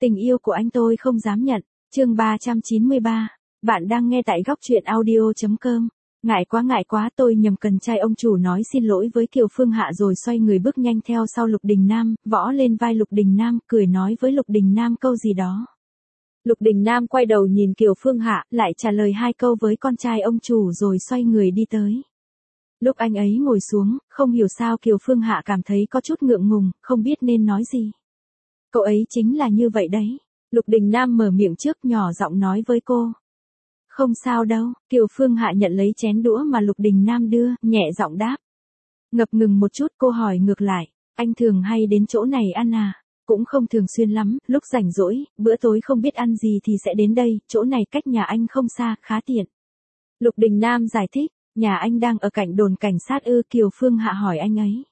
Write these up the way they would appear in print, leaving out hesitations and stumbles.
Tình yêu của anh tôi không dám nhận. Chương 393. Bạn đang nghe tại góc truyện audio.com. Ngại quá, tôi nhầm cần trai. Ông chủ nói xin lỗi với Kiều Phương Hạ rồi xoay người bước nhanh theo sau Lục Đình Nam, võ lên vai Lục Đình Nam, cười nói với Lục Đình Nam câu gì đó. Lục Đình Nam quay đầu nhìn Kiều Phương Hạ, lại trả lời 2 câu với con trai ông chủ rồi xoay người đi tới. Lúc anh ấy ngồi xuống, không hiểu sao Kiều Phương Hạ cảm thấy có chút ngượng ngùng, không biết nên nói gì. Cậu ấy chính là như vậy đấy. Lục Đình Nam mở miệng trước, nhỏ giọng nói với cô. Không sao đâu. Kiều Phương Hạ nhận lấy chén đũa mà Lục Đình Nam đưa, nhẹ giọng đáp. Ngập ngừng một chút, cô hỏi ngược lại, anh thường hay đến chỗ này ăn à? Cũng không thường xuyên lắm, lúc rảnh rỗi, bữa tối không biết ăn gì thì sẽ đến đây, chỗ này cách nhà anh không xa, khá tiện. Lục Đình Nam giải thích, nhà anh đang ở cạnh đồn cảnh sát ư? Kiều Phương Hạ hỏi anh ấy.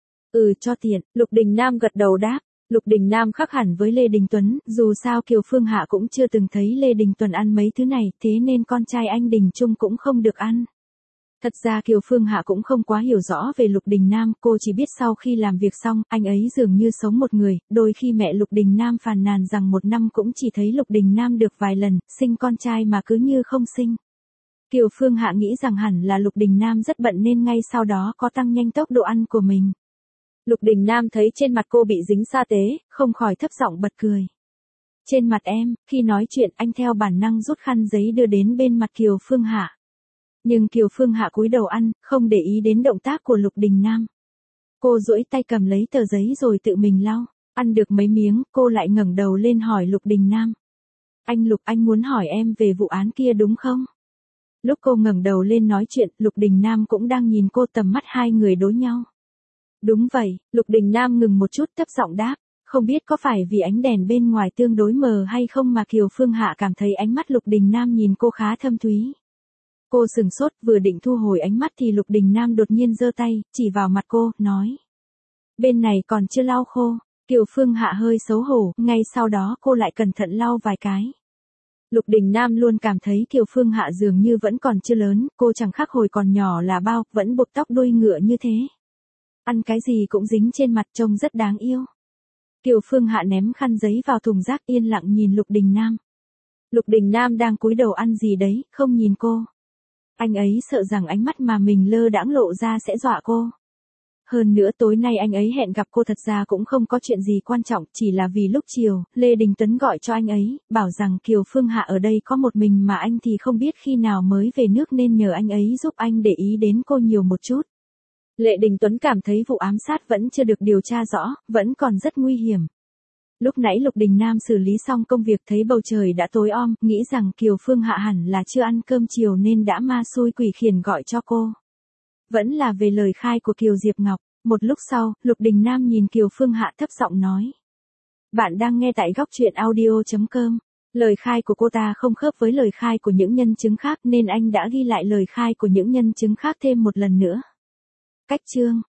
Cho tiện. Lục Đình Nam gật đầu đáp. Lục Đình Nam khác hẳn với Lê Đình Tuấn, dù sao Kiều Phương Hạ cũng chưa từng thấy Lê Đình Tuấn ăn mấy thứ này, thế nên con trai anh Đình Trung cũng không được ăn. Thật ra Kiều Phương Hạ cũng không quá hiểu rõ về Lục Đình Nam, cô chỉ biết sau khi làm việc xong, anh ấy dường như sống một người, đôi khi mẹ Lục Đình Nam phàn nàn rằng một năm cũng chỉ thấy Lục Đình Nam được vài lần, sinh con trai mà cứ như không sinh. Kiều Phương Hạ nghĩ rằng hẳn là Lục Đình Nam rất bận nên ngay sau đó có tăng nhanh tốc độ ăn của mình. Lục Đình Nam thấy trên mặt cô bị dính sa tế, không khỏi thấp giọng bật cười. Trên mặt em, khi nói chuyện anh theo bản năng rút khăn giấy đưa đến bên mặt Kiều Phương Hạ. Nhưng Kiều Phương Hạ cúi đầu ăn, không để ý đến động tác của Lục Đình Nam. Cô duỗi tay cầm lấy tờ giấy rồi tự mình lau. Ăn được mấy miếng, cô lại ngẩng đầu lên hỏi Lục Đình Nam. Anh Lục, anh muốn hỏi em về vụ án kia đúng không? Lúc cô ngẩng đầu lên nói chuyện, Lục Đình Nam cũng đang nhìn cô, tầm mắt hai người đối nhau. Đúng vậy. Lục Đình Nam ngừng một chút, thấp giọng đáp. Không biết có phải vì ánh đèn bên ngoài tương đối mờ hay không mà Kiều Phương Hạ cảm thấy ánh mắt Lục Đình Nam nhìn cô khá thâm thúy. Cô sừng sốt, vừa định thu hồi ánh mắt thì Lục Đình Nam đột nhiên giơ tay, chỉ vào mặt cô, nói. Bên này còn chưa lau khô. Kiều Phương Hạ hơi xấu hổ, ngay sau đó cô lại cẩn thận lau vài cái. Lục Đình Nam luôn cảm thấy Kiều Phương Hạ dường như vẫn còn chưa lớn, cô chẳng khác hồi còn nhỏ là bao, vẫn buộc tóc đuôi ngựa như thế. Ăn cái gì cũng dính trên mặt, trông rất đáng yêu. Kiều Phương Hạ ném khăn giấy vào thùng rác, yên lặng nhìn Lục Đình Nam. Lục Đình Nam đang cúi đầu ăn gì đấy, không nhìn cô. Anh ấy sợ rằng ánh mắt mà mình lơ đãng lộ ra sẽ dọa cô. Hơn nữa tối nay anh ấy hẹn gặp cô thật ra cũng không có chuyện gì quan trọng, chỉ là vì lúc chiều, Lê Đình Tuấn gọi cho anh ấy, bảo rằng Kiều Phương Hạ ở đây có một mình mà anh thì không biết khi nào mới về nước nên nhờ anh ấy giúp anh để ý đến cô nhiều một chút. Lê Đình Tuấn cảm thấy vụ ám sát vẫn chưa được điều tra rõ, vẫn còn rất nguy hiểm. Lúc nãy Lục Đình Nam xử lý xong công việc thấy bầu trời đã tối om, nghĩ rằng Kiều Phương Hạ hẳn là chưa ăn cơm chiều nên đã ma xui quỷ khiển gọi cho cô. Vẫn là về lời khai của Kiều Diệp Ngọc. Một lúc sau, Lục Đình Nam nhìn Kiều Phương Hạ thấp giọng nói. Bạn đang nghe tại góc truyện audio.com. Lời khai của cô ta không khớp với lời khai của những nhân chứng khác nên anh đã ghi lại lời khai của những nhân chứng khác thêm một lần nữa. Cách chương.